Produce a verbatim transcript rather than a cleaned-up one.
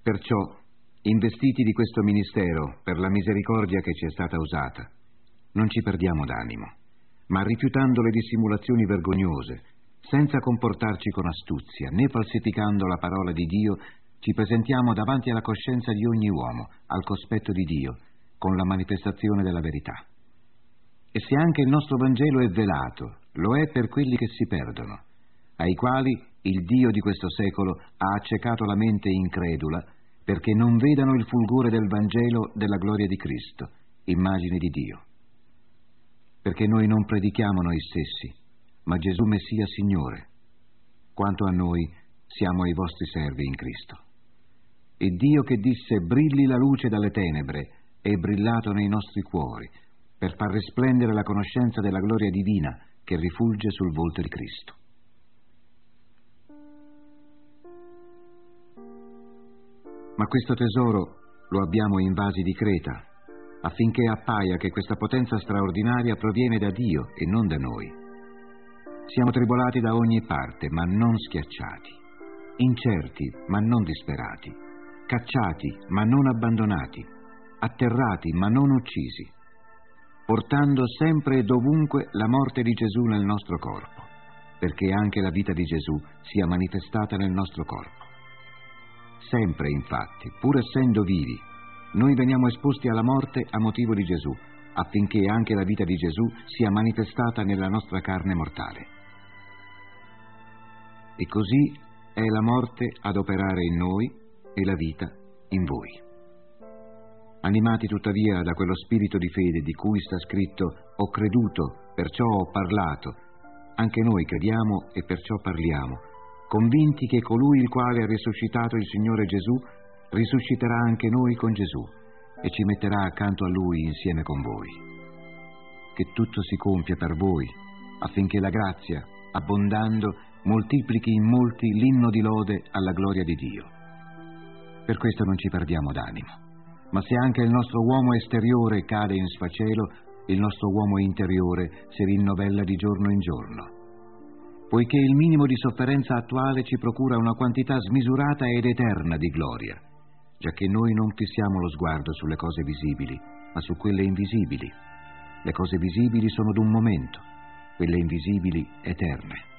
Perciò, investiti di questo ministero per la misericordia che ci è stata usata, non ci perdiamo d'animo, ma rifiutando le dissimulazioni vergognose, senza comportarci con astuzia, né falsificando la parola di Dio, ci presentiamo davanti alla coscienza di ogni uomo, al cospetto di Dio, con la manifestazione della verità. E se anche il nostro Vangelo è velato, lo è per quelli che si perdono, ai quali il Dio di questo secolo ha accecato la mente incredula, perché non vedano il fulgore del Vangelo della gloria di Cristo, immagine di Dio. Perché noi non predichiamo noi stessi, ma Gesù Messia Signore. Quanto a noi, siamo i vostri servi in Cristo. Il Dio che disse brilli la luce dalle tenebre è brillato nei nostri cuori, per far risplendere la conoscenza della gloria divina che rifulge sul volto di Cristo. Ma questo tesoro lo abbiamo in vasi di Creta, affinché appaia che questa potenza straordinaria proviene da Dio e non da noi. Siamo tribolati da ogni parte, ma non schiacciati, incerti, ma non disperati, cacciati, ma non abbandonati, atterrati, ma non uccisi, portando sempre e dovunque la morte di Gesù nel nostro corpo, perché anche la vita di Gesù sia manifestata nel nostro corpo. Sempre, infatti, pur essendo vivi, noi veniamo esposti alla morte a motivo di Gesù, affinché anche la vita di Gesù sia manifestata nella nostra carne mortale. E così è la morte ad operare in noi e la vita in voi. Animati tuttavia da quello spirito di fede di cui sta scritto «Ho creduto, perciò ho parlato», anche noi crediamo e perciò parliamo, convinti che colui il quale ha risuscitato il Signore Gesù risusciterà anche noi con Gesù e ci metterà accanto a Lui insieme con voi. Che tutto si compia per voi, affinché la grazia, abbondando, moltiplichi in molti l'inno di lode alla gloria di Dio. Per questo non ci perdiamo d'animo, ma se anche il nostro uomo esteriore cade in sfacelo, il nostro uomo interiore si rinnovella di giorno in giorno. Poiché il minimo di sofferenza attuale ci procura una quantità smisurata ed eterna di gloria, giacché noi non fissiamo lo sguardo sulle cose visibili, ma su quelle invisibili. Le cose visibili sono d'un momento, quelle invisibili eterne.